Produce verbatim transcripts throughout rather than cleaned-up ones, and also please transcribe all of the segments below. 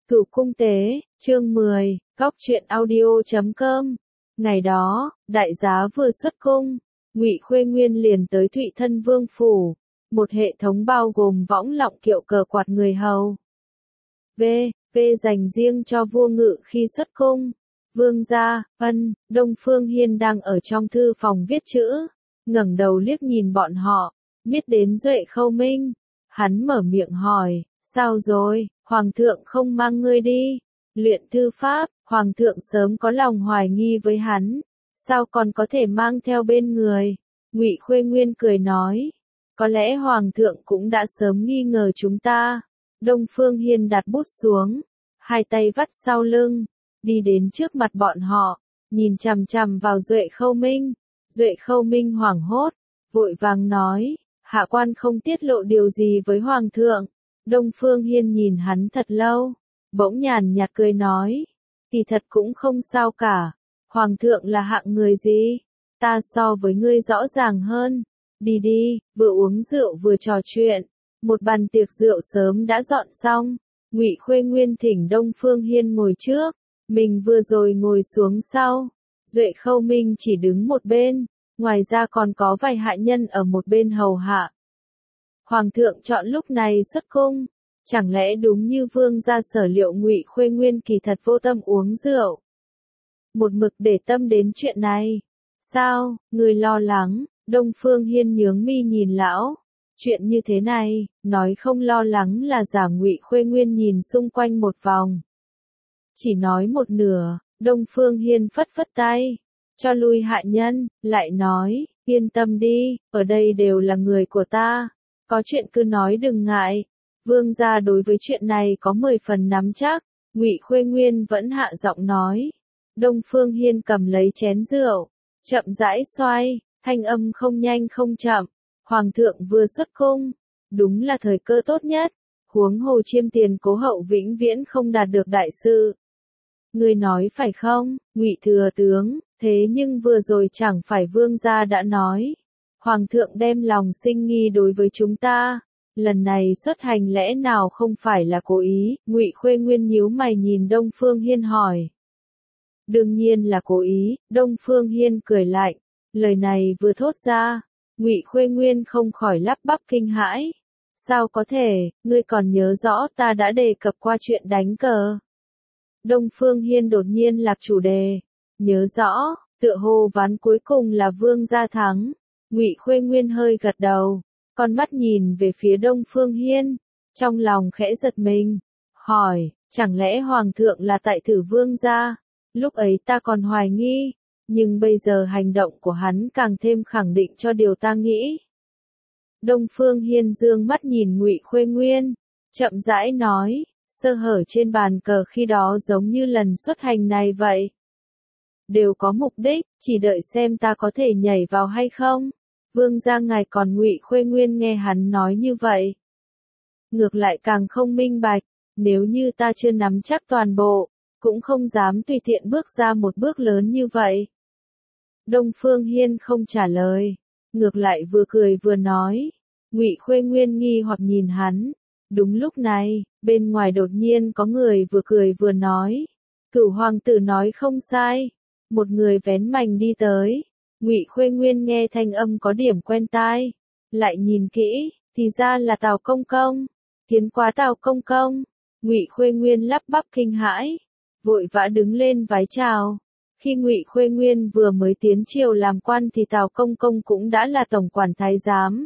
Cửu cung tế, chương mười, góc truyện audio chấm com. Ngày đó, đại giá vừa xuất cung, Ngụy Khuê Nguyên liền tới Thụy Thân Vương phủ, một hệ thống bao gồm võng lọng kiệu cờ quạt người hầu. V, V dành riêng cho vua Ngự khi xuất cung. Vương gia, ân, Đông Phương Hiên đang ở trong thư phòng viết chữ, ngẩng đầu liếc nhìn bọn họ, biết đến Duệ Khâu Minh. Hắn mở miệng hỏi, sao rồi, Hoàng thượng không mang ngươi đi? Luyện thư pháp, Hoàng thượng sớm có lòng hoài nghi với hắn, sao còn có thể mang theo bên người? Ngụy Khuê Nguyên cười nói, có lẽ Hoàng thượng cũng đã sớm nghi ngờ chúng ta. Đông Phương Hiên đặt bút xuống, hai tay vắt sau lưng, đi đến trước mặt bọn họ, nhìn chằm chằm vào Duệ Khâu Minh. Duệ Khâu Minh hoảng hốt, vội vàng nói, hạ quan không tiết lộ điều gì với Hoàng thượng. Đông Phương Hiên nhìn hắn thật lâu, bỗng nhàn nhạt cười nói, kỳ thật cũng không sao cả, Hoàng thượng là hạng người gì? Ta so với ngươi rõ ràng hơn. Đi đi, vừa uống rượu vừa trò chuyện. Một bàn tiệc rượu sớm đã dọn xong, Ngụy Khuê Nguyên thỉnh Đông Phương Hiên ngồi trước, mình vừa rồi ngồi xuống sau. Duệ Khâu Minh chỉ đứng một bên, ngoài ra còn có vài hạ nhân ở một bên hầu hạ. Hoàng thượng chọn lúc này xuất cung, chẳng lẽ đúng như vương gia sở liệu Ngụy Khuê Nguyên kỳ thật vô tâm uống rượu, một mực để tâm đến chuyện này. Sao, người lo lắng? Đông Phương Hiên nhướng mi nhìn lão. Chuyện như thế này, nói không lo lắng là giả. Ngụy Khuê Nguyên nhìn xung quanh một vòng, chỉ nói một nửa. Đông Phương Hiên phất phất tay, cho lui hạ nhân, lại nói, yên tâm đi, ở đây đều là người của ta, có chuyện cứ nói đừng ngại. Vương gia đối với chuyện này có mười phần nắm chắc. Ngụy Khuê Nguyên vẫn hạ giọng nói. Đông Phương Hiên cầm lấy chén rượu, chậm rãi xoay, thanh âm không nhanh không chậm. Hoàng thượng vừa xuất cung, đúng là thời cơ tốt nhất, huống hồ Chiêm Tiền Cố hậu vĩnh viễn không đạt được đại sự. Ngươi nói phải không, Ngụy thừa tướng? Thế nhưng vừa rồi chẳng phải vương gia đã nói, Hoàng thượng đem lòng sinh nghi đối với chúng ta, lần này xuất hành lẽ nào không phải là cố ý? Ngụy Khuê Nguyên nhíu mày nhìn Đông Phương Hiên hỏi. Đương nhiên là cố ý. Đông Phương Hiên cười lạnh, lời này vừa thốt ra, Ngụy Khuê Nguyên không khỏi lắp bắp kinh hãi. Sao có thể, ngươi còn nhớ rõ ta đã đề cập qua chuyện đánh cờ? Đông Phương Hiên đột nhiên lạc chủ đề. Nhớ rõ, tựa hồ ván cuối cùng là vương gia thắng. Ngụy Khuê Nguyên hơi gật đầu, con mắt nhìn về phía Đông Phương Hiên, trong lòng khẽ giật mình, hỏi, chẳng lẽ Hoàng thượng là tại thử vương gia? Lúc ấy ta còn hoài nghi, nhưng bây giờ hành động của hắn càng thêm khẳng định cho điều ta nghĩ. Đông Phương Hiên dương mắt nhìn Ngụy Khuê Nguyên, chậm rãi nói, sơ hở trên bàn cờ khi đó giống như lần xuất hành này vậy. Đều có mục đích, chỉ đợi xem ta có thể nhảy vào hay không. Vương gia ngài còn. Ngụy Khuê Nguyên nghe hắn nói như vậy, ngược lại càng không minh bạch, nếu như ta chưa nắm chắc toàn bộ, cũng không dám tùy tiện bước ra một bước lớn như vậy. Đông Phương Hiên không trả lời, ngược lại vừa cười vừa nói. Ngụy Khuê Nguyên nghi hoặc nhìn hắn. Đúng lúc này, bên ngoài đột nhiên có người vừa cười vừa nói, Cửu hoàng tử nói không sai. Một người vén mành đi tới. Ngụy Khuê Nguyên nghe thanh âm có điểm quen tai, lại nhìn kỹ, thì ra là Tào Công Công. Tiến quá Tào Công Công. Ngụy Khuê Nguyên lắp bắp kinh hãi, vội vã đứng lên vái chào. Khi Ngụy Khuê Nguyên vừa mới tiến triều làm quan thì Tào Công Công cũng đã là tổng quản thái giám,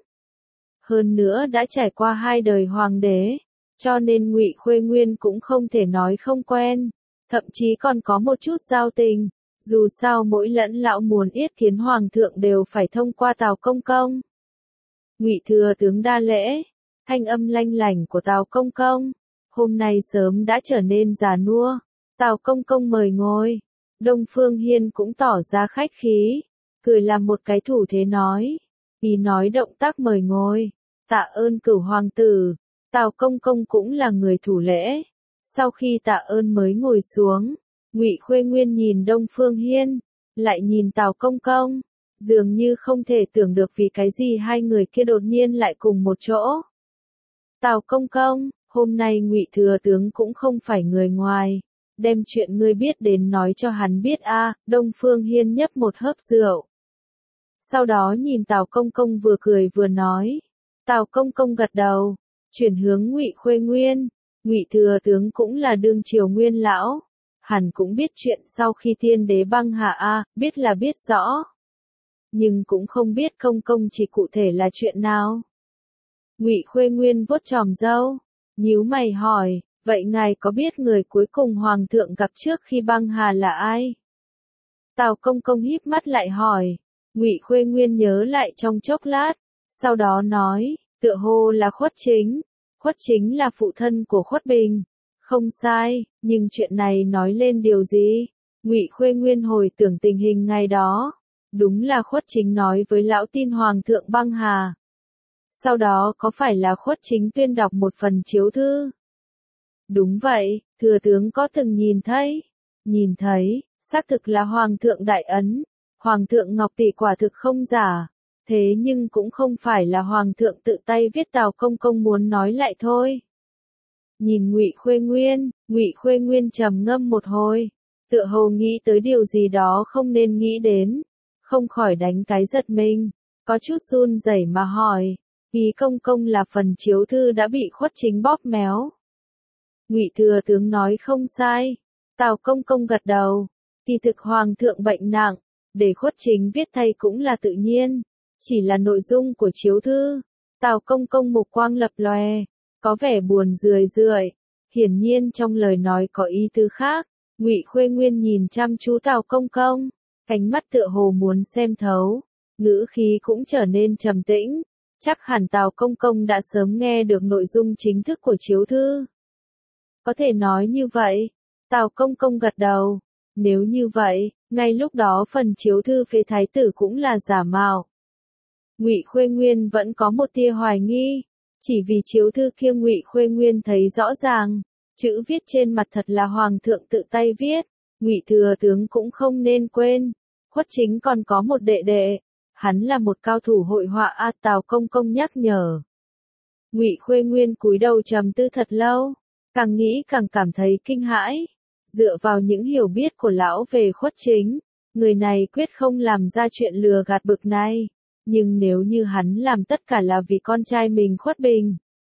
hơn nữa đã trải qua hai đời hoàng đế, cho nên Ngụy Khuê Nguyên cũng không thể nói không quen, thậm chí còn có một chút giao tình. Dù sao mỗi lẫn lão muốn yết kiến Hoàng thượng đều phải thông qua Tào Công Công. Ngụy thừa tướng đa lễ. Thanh âm lanh lảnh của Tào Công Công hôm nay sớm đã trở nên già nua. Tào Công Công mời ngồi. Đông Phương Hiên cũng tỏ ra khách khí, cười làm một cái thủ thế nói, ý nói động tác mời ngồi. Tạ ơn Cửu hoàng tử. Tào Công Công cũng là người thủ lễ. Sau khi tạ ơn mới ngồi xuống. Ngụy Khuê Nguyên nhìn Đông Phương Hiên, lại nhìn Tào Công Công, dường như không thể tưởng được vì cái gì hai người kia đột nhiên lại cùng một chỗ. Tào Công Công, hôm nay Ngụy thừa tướng cũng không phải người ngoài, đem chuyện ngươi biết đến nói cho hắn biết a. Đông Phương Hiên nhấp một hớp rượu. Sau đó nhìn Tào Công Công vừa cười vừa nói. Tào Công Công gật đầu, chuyển hướng Ngụy Khuê Nguyên, Ngụy thừa tướng cũng là đương triều nguyên lão, hẳn cũng biết chuyện sau khi tiên đế băng hà a, biết là biết rõ. Nhưng cũng không biết Công Công chỉ cụ thể là chuyện nào. Ngụy Khuê Nguyên vuốt chòm râu, nhíu mày hỏi, vậy ngài có biết người cuối cùng hoàng thượng gặp trước khi băng hà là ai? Tào Công Công híp mắt lại hỏi. Ngụy Khuê Nguyên nhớ lại trong chốc lát, sau đó nói, tựa hồ là Khuất Chính. Khuất Chính là phụ thân của Khuất Bình. Không sai, nhưng chuyện này nói lên điều gì? Ngụy Khuê Nguyên hồi tưởng tình hình ngày đó. Đúng là Khuất Chính nói với lão tin hoàng thượng băng hà. Sau đó có phải là Khuất Chính tuyên đọc một phần chiếu thư? Đúng vậy, thừa tướng có từng nhìn thấy. Nhìn thấy, xác thực là hoàng thượng đại ấn. Hoàng thượng Ngọc Tỷ quả thực không giả. Thế nhưng cũng không phải là hoàng thượng tự tay viết. Tào Công Công muốn nói lại thôi. Nhìn Ngụy Khuê Nguyên, Ngụy Khuê Nguyên trầm ngâm một hồi, tựa hồ nghĩ tới điều gì đó không nên nghĩ đến, không khỏi đánh cái giật mình, có chút run rẩy mà hỏi, ý Công Công là phần chiếu thư đã bị Khuất Chính bóp méo. Ngụy thừa tướng nói không sai. Tào Công Công gật đầu, kỳ thực hoàng thượng bệnh nặng, để Khuất Chính viết thay cũng là tự nhiên, chỉ là nội dung của chiếu thư. Tào Công Công mục quang lập lòe, có vẻ buồn rười rượi, hiển nhiên trong lời nói có ý tứ khác. Ngụy Khuê Nguyên nhìn chăm chú Tào Công Công, ánh mắt tựa hồ muốn xem thấu, ngữ khí cũng trở nên trầm tĩnh, chắc hẳn Tào Công Công đã sớm nghe được nội dung chính thức của chiếu thư. Có thể nói như vậy. Tào Công Công gật đầu, nếu như vậy, ngay lúc đó phần chiếu thư phế thái tử cũng là giả mạo. Ngụy Khuê Nguyên vẫn có một tia hoài nghi, chỉ vì chiếu thư kia Ngụy Khuê Nguyên thấy rõ ràng, chữ viết trên mặt thật là hoàng thượng tự tay viết. Ngụy thừa tướng cũng không nên quên, Khuất Chính còn có một đệ đệ, hắn là một cao thủ hội họa a. Tào Công Công nhắc nhở. Ngụy Khuê Nguyên cúi đầu trầm tư thật lâu, càng nghĩ càng cảm thấy kinh hãi. Dựa vào những hiểu biết của lão về Khuất Chính, người này quyết không làm ra chuyện lừa gạt bực này. Nhưng nếu như hắn làm tất cả là vì con trai mình Khuất Bình,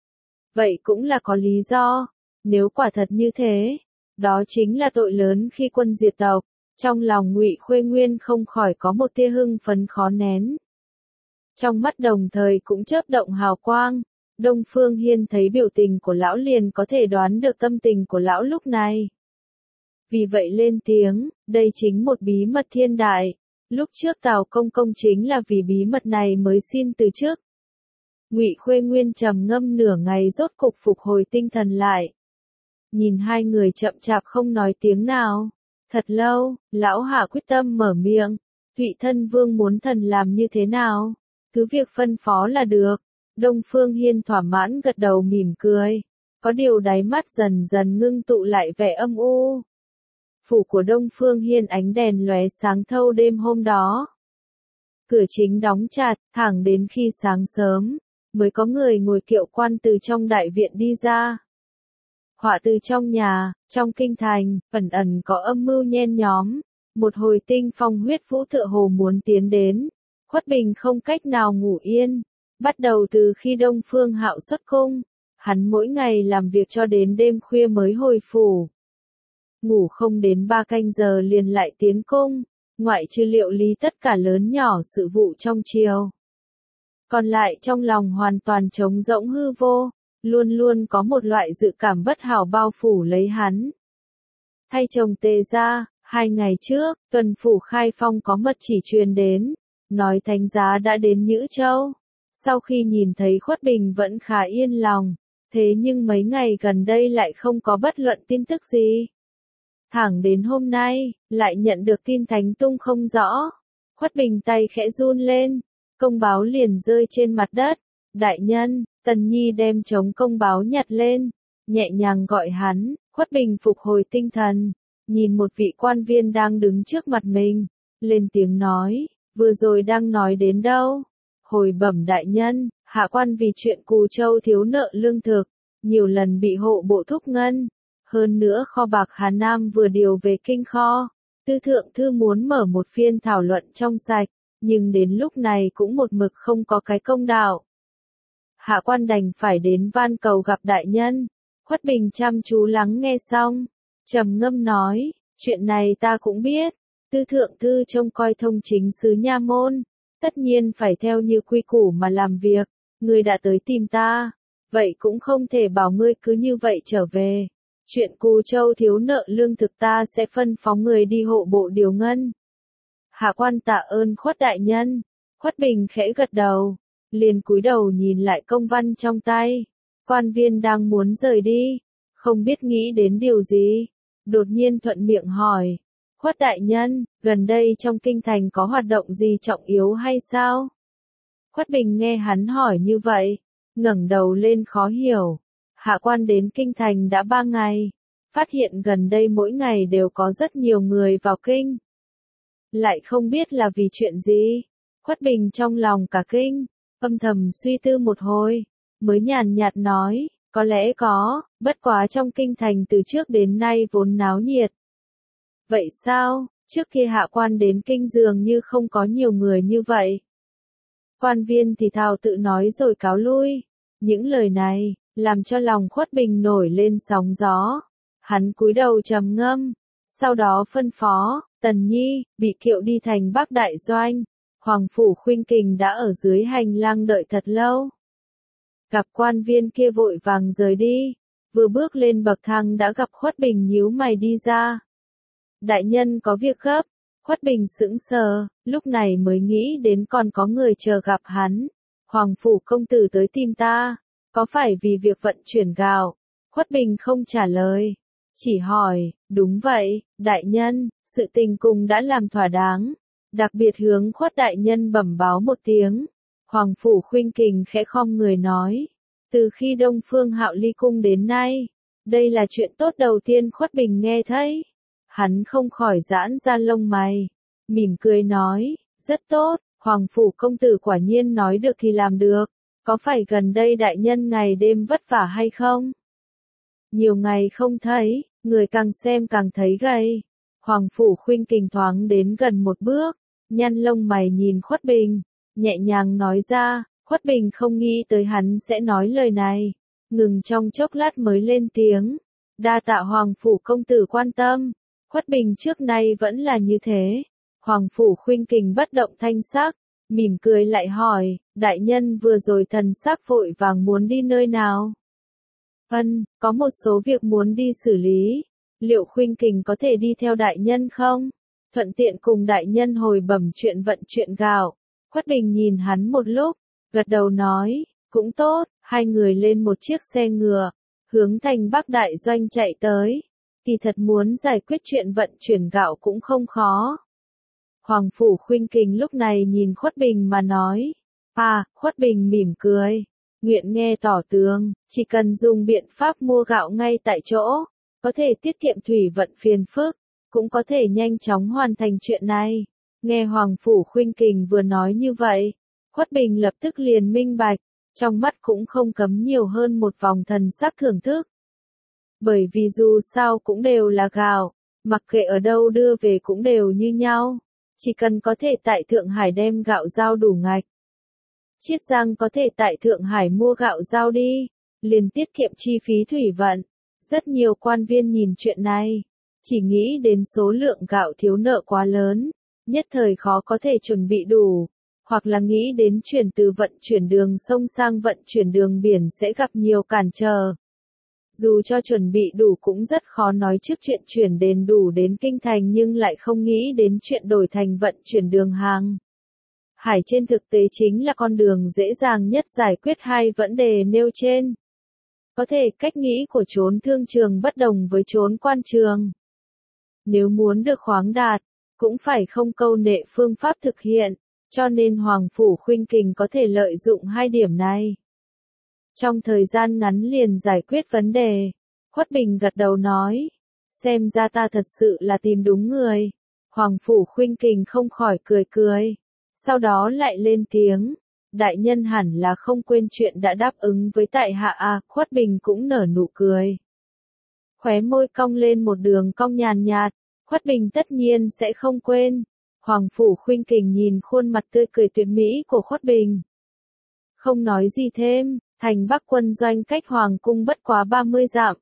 vậy cũng là có lý do. Nếu quả thật như thế, đó chính là tội lớn khi quân diệt tộc. Trong lòng Ngụy Khuê Nguyên không khỏi có một tia hưng phấn khó nén. Trong mắt đồng thời cũng chớp động hào quang. Đông Phương Hiên thấy biểu tình của lão liền có thể đoán được tâm tình của lão lúc này. Vì vậy lên tiếng, đây chính một bí mật thiên đại. Lúc trước Tào Công Công chính là vì bí mật này mới xin từ chức. Ngụy Khuê Nguyên trầm ngâm nửa ngày rốt cục phục hồi tinh thần lại. Nhìn hai người chậm chạp không nói tiếng nào. Thật lâu, lão hạ quyết tâm mở miệng. Thụy Thân Vương muốn thần làm như thế nào? Cứ việc phân phó là được. Đông Phương Hiên thỏa mãn gật đầu mỉm cười. Có điều đáy mắt dần dần ngưng tụ lại vẻ âm u. Phủ của Đông Phương Hiên ánh đèn lóe sáng thâu đêm hôm đó. Cửa chính đóng chặt, thẳng đến khi sáng sớm, mới có người ngồi kiệu quan từ trong đại viện đi ra. Họa từ trong nhà, trong kinh thành, ẩn ẩn có âm mưu nhen nhóm. Một hồi tinh phong huyết vũ tựa hồ muốn tiến đến. Khuất Bình không cách nào ngủ yên. Bắt đầu từ khi Đông Phương Hạo xuất cung, hắn mỗi ngày làm việc cho đến đêm khuya mới hồi phủ. Ngủ không đến ba canh giờ liền lại tiến cung, ngoại trừ liệu lý tất cả lớn nhỏ sự vụ trong triều. Còn lại trong lòng hoàn toàn trống rỗng hư vô, luôn luôn có một loại dự cảm bất hảo bao phủ lấy hắn. Thay chồng Tề ra, hai ngày trước, tuần phủ Khai Phong có mật chỉ truyền đến, nói thánh giá đã đến Nhữ Châu. Sau khi nhìn thấy Khuất Bình vẫn khá yên lòng, thế nhưng mấy ngày gần đây lại không có bất luận tin tức gì. Thẳng đến hôm nay, lại nhận được tin thánh tung không rõ. Khuất Bình tay khẽ run lên, công báo liền rơi trên mặt đất. Đại nhân, Tần Nhi đem chống công báo nhặt lên, nhẹ nhàng gọi hắn. Khuất Bình phục hồi tinh thần, nhìn một vị quan viên đang đứng trước mặt mình, lên tiếng nói, vừa rồi đang nói đến đâu? Hồi bẩm đại nhân, hạ quan vì chuyện Cù Châu thiếu nợ lương thực, nhiều lần bị hộ bộ thúc ngân. Hơn nữa kho bạc Hà Nam vừa điều về kinh kho, Tư Thượng Thư muốn mở một phiên thảo luận trong sạch, nhưng đến lúc này cũng một mực không có cái công đạo. Hạ quan đành phải đến van cầu gặp đại nhân. Khuất Bình chăm chú lắng nghe xong, trầm ngâm nói, chuyện này ta cũng biết, Tư Thượng Thư trông coi thông chính sứ nha môn, tất nhiên phải theo như quy củ mà làm việc, ngươi đã tới tìm ta, vậy cũng không thể bảo ngươi cứ như vậy trở về. Chuyện Cù Châu thiếu nợ lương thực ta sẽ phân phó người đi hộ bộ điều ngân. Hạ quan tạ ơn Khuất đại nhân. Khuất Bình khẽ gật đầu, liền cúi đầu nhìn lại công văn trong tay. Quan viên đang muốn rời đi, không biết nghĩ đến điều gì, đột nhiên thuận miệng hỏi, Khuất đại nhân, gần đây trong kinh thành có hoạt động gì trọng yếu hay sao? Khuất Bình nghe hắn hỏi như vậy, ngẩng đầu lên khó hiểu. Hạ quan đến kinh thành đã ba ngày, phát hiện gần đây mỗi ngày đều có rất nhiều người vào kinh. Lại không biết là vì chuyện gì. Khuất Bình trong lòng cả kinh, âm thầm suy tư một hồi, mới nhàn nhạt nói, có lẽ có, bất quá trong kinh thành từ trước đến nay vốn náo nhiệt. Vậy sao, trước khi hạ quan đến kinh dường như không có nhiều người như vậy. Quan viên thì thào tự nói rồi cáo lui. Những lời này, làm cho lòng Khuất Bình nổi lên sóng gió. Hắn cúi đầu trầm ngâm, sau đó phân phó, Tần Nhi, bị kiệu đi thành Bắc Đại Doanh. Hoàng phủ Khuynh Kình đã ở dưới hành lang đợi thật lâu. Gặp quan viên kia vội vàng rời đi, vừa bước lên bậc thang đã gặp Khuất Bình nhíu mày đi ra. Đại nhân có việc gấp. Khuất Bình sững sờ, lúc này mới nghĩ đến còn có người chờ gặp hắn. Hoàng phủ công tử tới tìm ta, có phải vì việc vận chuyển gạo? Khuất Bình không trả lời, chỉ hỏi, đúng vậy, đại nhân, sự tình cùng đã làm thỏa đáng, đặc biệt hướng Khuất đại nhân bẩm báo một tiếng. Hoàng phủ Khuynh Kình khẽ khom người nói, từ khi Đông Phương Hạo ly cung đến nay, đây là chuyện tốt đầu tiên Khuất Bình nghe thấy. Hắn không khỏi giãn ra lông mày, mỉm cười nói, rất tốt, Hoàng phủ công tử quả nhiên nói được thì làm được, có phải gần đây đại nhân ngày đêm vất vả hay không? Nhiều ngày không thấy, người càng xem càng thấy gầy. Hoàng phủ Khuynh Kình thoáng đến gần một bước, nhăn lông mày nhìn Khuất Bình, nhẹ nhàng nói ra. Khuất Bình không nghĩ tới hắn sẽ nói lời này, ngừng trong chốc lát mới lên tiếng, đa tạ Hoàng phủ công tử quan tâm. Khuất Bình trước nay vẫn là như thế. Hoàng phủ Khuynh Kình bất động thanh sắc, mỉm cười lại hỏi, đại nhân vừa rồi thần sắc vội vàng muốn đi nơi nào? Ân, có một số việc muốn đi xử lý, liệu Khuynh Kình có thể đi theo đại nhân không? Thuận tiện cùng đại nhân hồi bẩm chuyện vận chuyện gạo. Khuất Bình nhìn hắn một lúc, gật đầu nói, cũng tốt, hai người lên một chiếc xe ngựa, hướng thành Bắc Đại Doanh chạy tới. Kỳ thật muốn giải quyết chuyện vận chuyển gạo cũng không khó. Hoàng phủ Khuynh Kình lúc này nhìn Khuất Bình mà nói. À, Khuất Bình mỉm cười, nguyện nghe tỏ tường, chỉ cần dùng biện pháp mua gạo ngay tại chỗ, có thể tiết kiệm thủy vận phiền phức, cũng có thể nhanh chóng hoàn thành chuyện này. Nghe Hoàng phủ Khuynh Kình vừa nói như vậy, Khuất Bình lập tức liền minh bạch, trong mắt cũng không cấm nhiều hơn một vòng thần sắc thưởng thức. Bởi vì dù sao cũng đều là gạo, mặc kệ ở đâu đưa về cũng đều như nhau. Chỉ cần có thể tại Thượng Hải đem gạo giao đủ ngạch. Chiết Giang có thể tại Thượng Hải mua gạo giao đi, liền tiết kiệm chi phí thủy vận. Rất nhiều quan viên nhìn chuyện này, chỉ nghĩ đến số lượng gạo thiếu nợ quá lớn, nhất thời khó có thể chuẩn bị đủ, hoặc là nghĩ đến chuyển từ vận chuyển đường sông sang vận chuyển đường biển sẽ gặp nhiều cản trở. Dù cho chuẩn bị đủ cũng rất khó nói trước chuyện chuyển đền đủ đến kinh thành nhưng lại không nghĩ đến chuyện đổi thành vận chuyển đường hàng. Hải trên thực tế chính là con đường dễ dàng nhất giải quyết hai vấn đề nêu trên. Có thể cách nghĩ của chốn thương trường bất đồng với chốn quan trường. Nếu muốn được khoáng đạt, cũng phải không câu nệ phương pháp thực hiện, cho nên Hoàng phủ Khuynh Kình có thể lợi dụng hai điểm này. Trong thời gian ngắn liền giải quyết vấn đề, Khuất Bình gật đầu nói, xem ra ta thật sự là tìm đúng người. Hoàng phủ Khuynh Kình không khỏi cười cười, sau đó lại lên tiếng, đại nhân hẳn là không quên chuyện đã đáp ứng với tại hạ à, Khuất Bình cũng nở nụ cười. Khóe môi cong lên một đường cong nhàn nhạt, Khuất Bình tất nhiên sẽ không quên. Hoàng Phủ Khuynh Kình nhìn khuôn mặt tươi cười tuyệt mỹ của Khuất Bình. Không nói gì thêm, thành Bắc quân doanh cách Hoàng cung bất quá ba mươi dặm.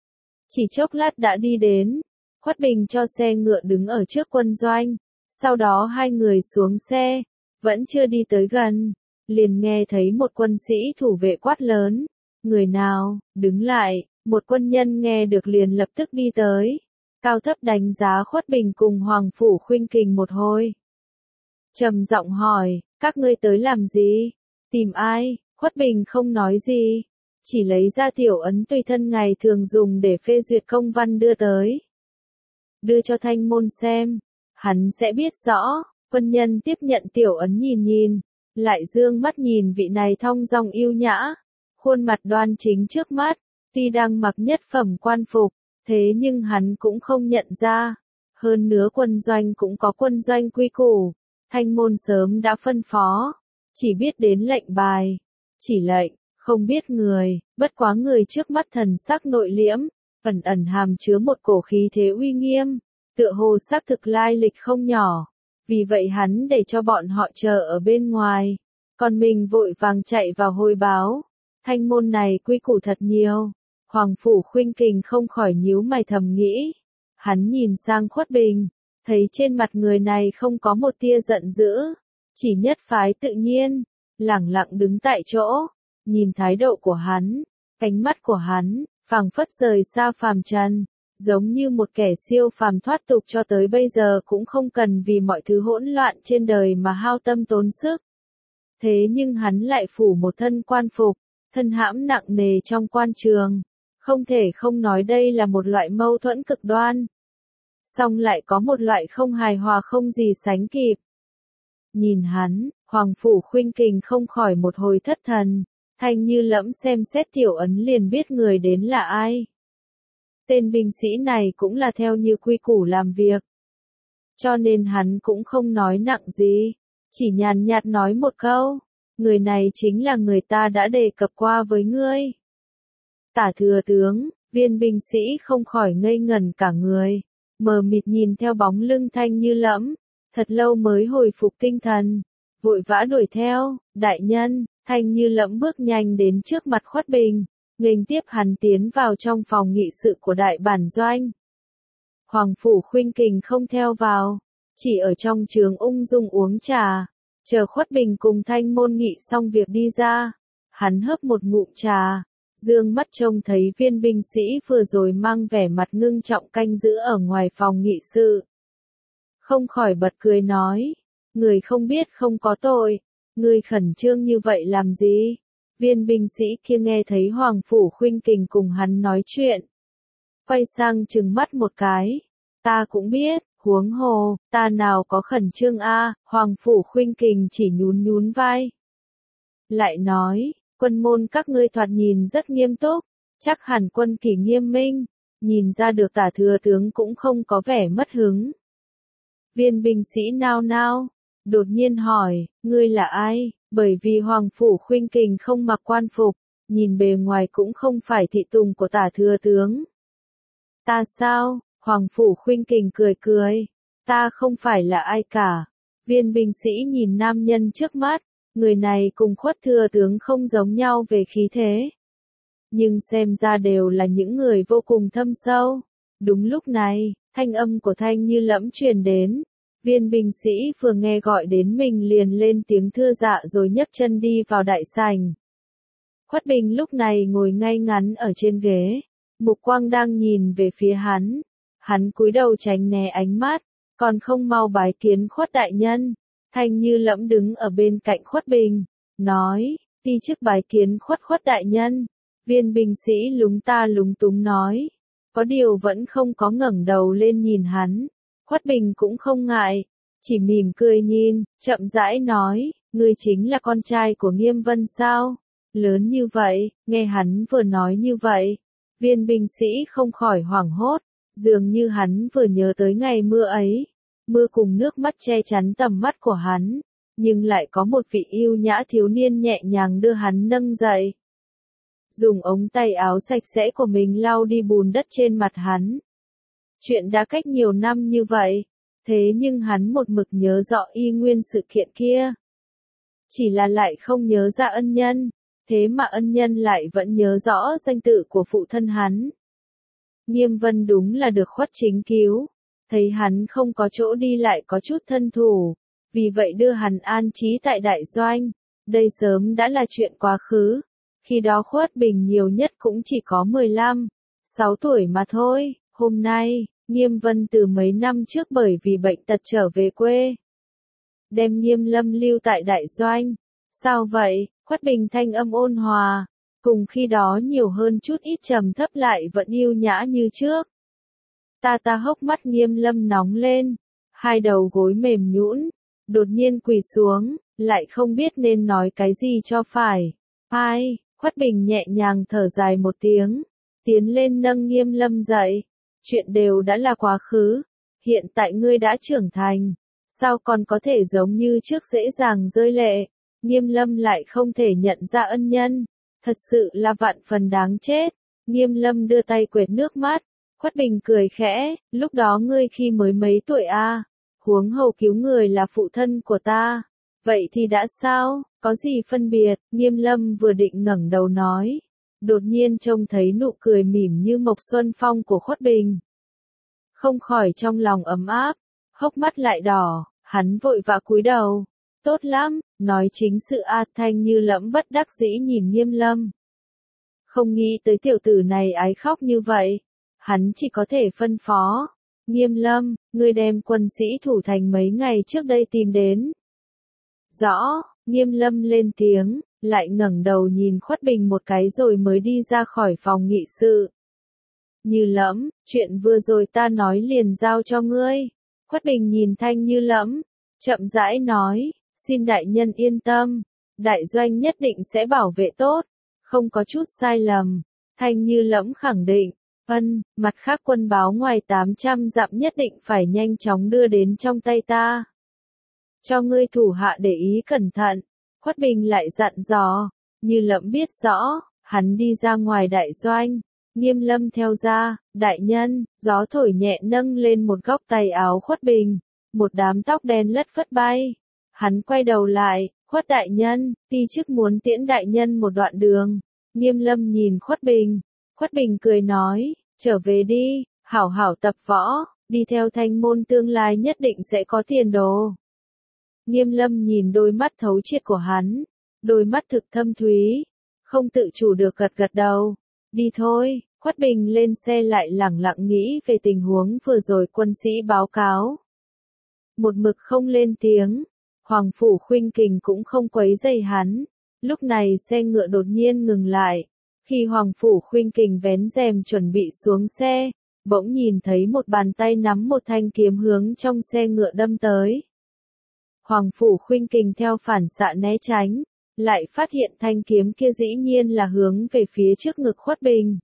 Chỉ chốc lát đã đi đến, Khuất Bình cho xe ngựa đứng ở trước quân doanh, sau đó hai người xuống xe, vẫn chưa đi tới gần, liền nghe thấy một quân sĩ thủ vệ quát lớn, người nào, đứng lại, một quân nhân nghe được liền lập tức đi tới, cao thấp đánh giá Khuất Bình cùng Hoàng Phủ Khuynh Kình một hồi. Trầm giọng hỏi, các ngươi tới làm gì? Tìm ai? Khuất Bình không nói gì, chỉ lấy ra tiểu ấn tùy thân ngày thường dùng để phê duyệt công văn đưa tới. Đưa cho Thanh Môn xem, hắn sẽ biết rõ. Quân nhân tiếp nhận tiểu ấn nhìn nhìn, lại dương mắt nhìn vị này thong dong yêu nhã, khuôn mặt đoan chính trước mắt, tuy đang mặc nhất phẩm quan phục, thế nhưng hắn cũng không nhận ra. Hơn nữa quân doanh cũng có quân doanh quy củ, Thanh Môn sớm đã phân phó, chỉ biết đến lệnh bài, chỉ lệnh, không biết người, bất quá người trước mắt thần sắc nội liễm, ẩn ẩn hàm chứa một cổ khí thế uy nghiêm, tựa hồ xác thực lai lịch không nhỏ. Vì vậy hắn để cho bọn họ chờ ở bên ngoài, còn mình vội vàng chạy vào hồi báo. Thanh Môn này quy củ thật nhiều. Hoàng Phủ Khuynh Kình không khỏi nhíu mày thầm nghĩ. Hắn nhìn sang Khuất Bình, thấy trên mặt người này không có một tia giận dữ, chỉ nhất phái tự nhiên, lẳng lặng đứng tại chỗ, nhìn thái độ của hắn, ánh mắt của hắn, phảng phất rời xa phàm trần. Giống như một kẻ siêu phàm thoát tục cho tới bây giờ cũng không cần vì mọi thứ hỗn loạn trên đời mà hao tâm tốn sức. Thế nhưng hắn lại phủ một thân quan phục, thân hãm nặng nề trong quan trường. Không thể không nói đây là một loại mâu thuẫn cực đoan. Song lại có một loại không hài hòa không gì sánh kịp. Nhìn hắn, Hoàng Phủ Khuynh Kình không khỏi một hồi thất thần, Thanh Như Lẫm xem xét tiểu ấn liền biết người đến là ai. Tên binh sĩ này cũng là theo như quy củ làm việc. Cho nên hắn cũng không nói nặng gì, chỉ nhàn nhạt nói một câu, người này chính là người ta đã đề cập qua với ngươi. Tả thừa tướng, viên binh sĩ không khỏi ngây ngẩn cả người, mờ mịt nhìn theo bóng lưng Thanh Như Lẫm, thật lâu mới hồi phục tinh thần, vội vã đuổi theo, đại nhân. Thanh Như Lẫm bước nhanh đến trước mặt Khuất Bình, nghênh tiếp hắn tiến vào trong phòng nghị sự của đại bản doanh. Hoàng Phủ Khuynh Kình không theo vào, chỉ ở trong trường ung dung uống trà, chờ Khuất Bình cùng Thanh Môn nghị xong việc đi ra. Hắn hớp một ngụm trà, dương mắt trông thấy viên binh sĩ vừa rồi mang vẻ mặt ngưng trọng canh giữ ở ngoài phòng nghị sự. Không khỏi bật cười nói, người không biết không có tội, người khẩn trương như vậy làm gì? Viên binh sĩ kia nghe thấy Hoàng Phủ Khuynh Kình cùng hắn nói chuyện, quay sang trừng mắt một cái, ta cũng biết, huống hồ, ta nào có khẩn trương a? Hoàng Phủ Khuynh Kình chỉ nhún nhún vai. Lại nói, quân môn các ngươi thoạt nhìn rất nghiêm túc, chắc hẳn quân kỷ nghiêm minh, nhìn ra được tả thừa tướng cũng không có vẻ mất hứng. Viên binh sĩ nao nao, đột nhiên hỏi, ngươi là ai? Bởi vì Hoàng Phủ Khuynh Kình không mặc quan phục, nhìn bề ngoài cũng không phải thị tùng của tả thừa tướng. Ta sao? Hoàng Phủ Khuynh Kình cười cười, ta không phải là ai cả. Viên binh sĩ nhìn nam nhân trước mắt, người này cùng Khuất thừa tướng không giống nhau về khí thế. Nhưng xem ra đều là những người vô cùng thâm sâu. Đúng lúc này, thanh âm của Thanh Như Lẫm truyền đến. Viên binh sĩ vừa nghe gọi đến mình liền lên tiếng thưa dạ rồi nhấc chân đi vào đại sảnh. Khuất Bình lúc này ngồi ngay ngắn ở trên ghế, mục quang đang nhìn về phía hắn. Hắn cúi đầu tránh né ánh mắt, còn không mau bái kiến Khuất đại nhân. Thanh Như Lẫm đứng ở bên cạnh Khuất Bình, nói, đi trước bái kiến Khuất Khuất đại nhân. Viên binh sĩ lúng ta lúng túng nói, có điều vẫn không có ngẩng đầu lên nhìn hắn. Khuất Bình cũng không ngại, chỉ mỉm cười nhìn, chậm rãi nói, ngươi chính là con trai của Nghiêm Vân sao? Lớn như vậy, nghe hắn vừa nói như vậy, viên binh sĩ không khỏi hoảng hốt, dường như hắn vừa nhớ tới ngày mưa ấy, mưa cùng nước mắt che chắn tầm mắt của hắn, nhưng lại có một vị yêu nhã thiếu niên nhẹ nhàng đưa hắn nâng dậy. Dùng ống tay áo sạch sẽ của mình lau đi bùn đất trên mặt hắn. Chuyện đã cách nhiều năm như vậy, thế nhưng hắn một mực nhớ rõ y nguyên sự kiện kia. Chỉ là lại không nhớ ra ân nhân, thế mà ân nhân lại vẫn nhớ rõ danh tự của phụ thân hắn. Nghiêm Vân đúng là được Khuất Chính cứu, thấy hắn không có chỗ đi lại có chút thân thủ, vì vậy đưa hắn an trí tại đại doanh. Đây sớm đã là chuyện quá khứ, khi đó Khuất Bình nhiều nhất cũng chỉ có mười lăm, sáu tuổi mà thôi. Hôm nay, Nghiêm Vân từ mấy năm trước bởi vì bệnh tật trở về quê, đem Nghiêm Lâm lưu tại đại doanh. Sao vậy? Khuất Bình thanh âm ôn hòa, cùng khi đó nhiều hơn chút ít trầm thấp lại vẫn yêu nhã như trước. Ta ta hốc mắt Nghiêm Lâm nóng lên, hai đầu gối mềm nhũn, đột nhiên quỳ xuống, lại không biết nên nói cái gì cho phải. Ai? Khuất Bình nhẹ nhàng thở dài một tiếng, tiến lên nâng Nghiêm Lâm dậy. Chuyện đều đã là quá khứ, hiện tại ngươi đã trưởng thành, sao còn có thể giống như trước dễ dàng rơi lệ. Nghiêm Lâm lại không thể nhận ra ân nhân, thật sự là vạn phần đáng chết. Nghiêm Lâm đưa tay quệt nước mắt, Khuất Bình cười khẽ, lúc đó ngươi khi mới mấy tuổi a? À? Huống hồ cứu người là phụ thân của ta, vậy thì đã sao, có gì phân biệt? Nghiêm Lâm vừa định ngẩng đầu nói, đột nhiên trông thấy nụ cười mỉm như mộc xuân phong của Khuất Bình. Không khỏi trong lòng ấm áp, hốc mắt lại đỏ, hắn vội vã cúi đầu. Tốt lắm, nói chính sự A. Thanh Như Lẫm bất đắc dĩ nhìn Nghiêm Lâm. Không nghĩ tới tiểu tử này ái khóc như vậy, hắn chỉ có thể phân phó. Nghiêm Lâm, ngươi đem quân sĩ thủ thành mấy ngày trước đây tìm đến. Rõ, Nghiêm Lâm lên tiếng, lại ngẩng đầu nhìn Khuất Bình một cái rồi mới đi ra khỏi phòng nghị sự. Như Lẫm, chuyện vừa rồi ta nói liền giao cho ngươi. Khuất Bình nhìn Thanh Như Lẫm, chậm rãi nói, xin đại nhân yên tâm, đại doanh nhất định sẽ bảo vệ tốt, không có chút sai lầm. Thanh Như Lẫm khẳng định, ân, mặt khác quân báo ngoài tám trăm dặm nhất định phải nhanh chóng đưa đến trong tay ta. Cho ngươi thủ hạ để ý cẩn thận. Khuất Bình lại dặn dò, Như Lẫm biết rõ, hắn đi ra ngoài đại doanh. Nghiêm Lâm theo ra, đại nhân, gió thổi nhẹ nâng lên một góc tay áo Khuất Bình, một đám tóc đen lất phất bay. Hắn quay đầu lại, Khuất đại nhân, ti chức muốn tiễn đại nhân một đoạn đường. Nghiêm Lâm nhìn Khuất Bình, Khuất Bình cười nói, trở về đi, hảo hảo tập võ, đi theo thanh môn tương lai nhất định sẽ có tiền đồ. Nghiêm Lâm nhìn đôi mắt thấu triệt của hắn, đôi mắt thực thâm thúy, không tự chủ được gật gật đầu. Đi thôi. Khuất Bình lên xe lại lẳng lặng nghĩ về tình huống vừa rồi quân sĩ báo cáo. Một mực không lên tiếng, Hoàng Phủ Khuynh Kình cũng không quấy rầy hắn. Lúc này xe ngựa đột nhiên ngừng lại. Khi Hoàng Phủ Khuynh Kình vén rèm chuẩn bị xuống xe, bỗng nhìn thấy một bàn tay nắm một thanh kiếm hướng trong xe ngựa đâm tới. Hoàng Phủ Khuynh Kình theo phản xạ né tránh, lại phát hiện thanh kiếm kia dĩ nhiên là hướng về phía trước ngực Khuất Bình.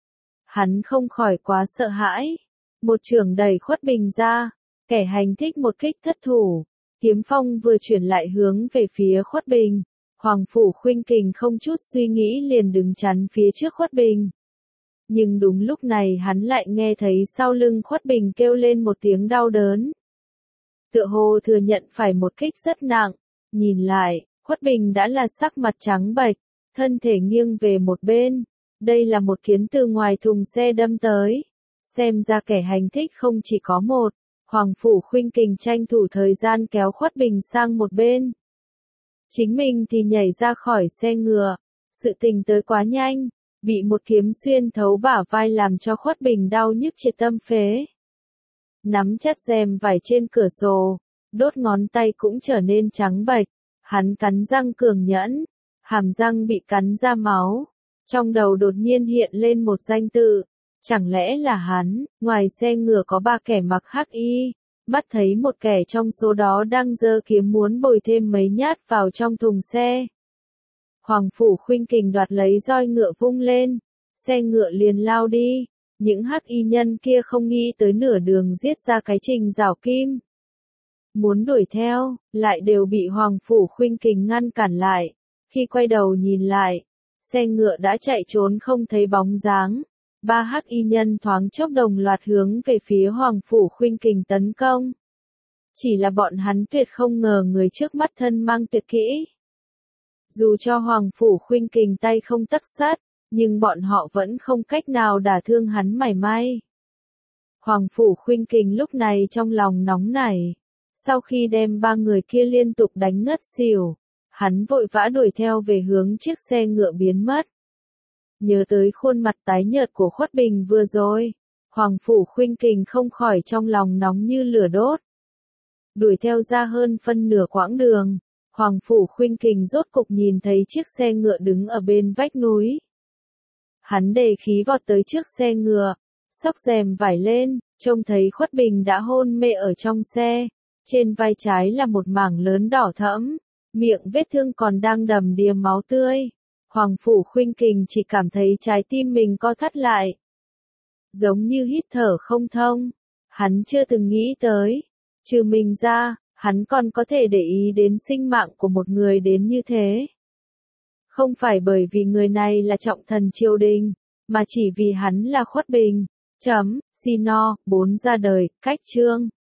Hắn không khỏi quá sợ hãi, một chưởng đẩy Khuất Bình ra, kẻ hành thích một kích thất thủ, kiếm phong vừa chuyển lại hướng về phía Khuất Bình, Hoàng Phủ Khuynh Kình không chút suy nghĩ liền đứng chắn phía trước Khuất Bình. Nhưng đúng lúc này hắn lại nghe thấy sau lưng Khuất Bình kêu lên một tiếng đau đớn. Tựa hồ thừa nhận phải một kích rất nặng, nhìn lại, Khuất Bình đã là sắc mặt trắng bệch, thân thể nghiêng về một bên. Đây là một kiếm từ ngoài thùng xe đâm tới. Xem ra kẻ hành thích không chỉ có một. Hoàng Phủ Khuynh Kình tranh thủ thời gian kéo Khuất Bình sang một bên. Chính mình thì nhảy ra khỏi xe ngựa. Sự tình tới quá nhanh, bị một kiếm xuyên thấu bả vai làm cho Khuất Bình đau nhức triệt tâm phế. Nắm chặt rèm vải trên cửa sổ, đốt ngón tay cũng trở nên trắng bệch. Hắn cắn răng cường nhẫn, hàm răng bị cắn ra máu. Trong đầu đột nhiên hiện lên một danh tự, chẳng lẽ là hắn? Ngoài xe ngựa có ba kẻ mặc hắc y, mắt thấy một kẻ trong số đó đang giơ kiếm muốn bồi thêm mấy nhát vào trong thùng xe. Hoàng Phủ Khuynh Kình đoạt lấy roi ngựa vung lên, xe ngựa liền lao đi, những hắc y nhân kia không nghĩ tới nửa đường giết ra cái Trình Giảo Kim. muốn đuổi theo, lại đều bị Hoàng Phủ Khuynh Kình ngăn cản lại. Khi quay đầu nhìn lại, xe ngựa đã chạy trốn không thấy bóng dáng. Ba hắc y nhân thoáng chốc đồng loạt hướng về phía Hoàng Phủ Khuynh Kình tấn công. Chỉ là bọn hắn tuyệt không ngờ người trước mắt thân mang tuyệt kỹ. Dù cho Hoàng Phủ Khuynh Kình tay không tấc sắt, nhưng bọn họ vẫn không cách nào đả thương hắn mảy may. Hoàng Phủ Khuynh Kình lúc này trong lòng nóng nảy. Sau khi đem ba người kia liên tục đánh ngất xỉu, hắn vội vã đuổi theo về hướng chiếc xe ngựa biến mất. Nhớ tới khuôn mặt tái nhợt của Khuất Bình vừa rồi, Hoàng Phủ Khuynh Kình không khỏi trong lòng nóng như lửa đốt. Đuổi theo ra hơn phân nửa quãng đường, Hoàng Phủ Khuynh Kình rốt cục nhìn thấy chiếc xe ngựa đứng ở bên vách núi. Hắn đề khí vọt tới trước xe ngựa, xốc rèm vải lên, trông thấy Khuất Bình đã hôn mê ở trong xe, trên vai trái là một mảng lớn đỏ thẫm, miệng vết thương còn đang đầm đìa máu tươi. Hoàng Phủ Khuynh Kình chỉ cảm thấy trái tim mình co thắt lại, giống như hít thở không thông. Hắn chưa từng nghĩ tới, trừ mình ra, hắn còn có thể để ý đến sinh mạng của một người đến như thế. Không phải bởi vì người này là trọng thần triều đình, mà chỉ vì hắn là Khuất Bình. Chấm, Sino, bốn ra đời, cách chương.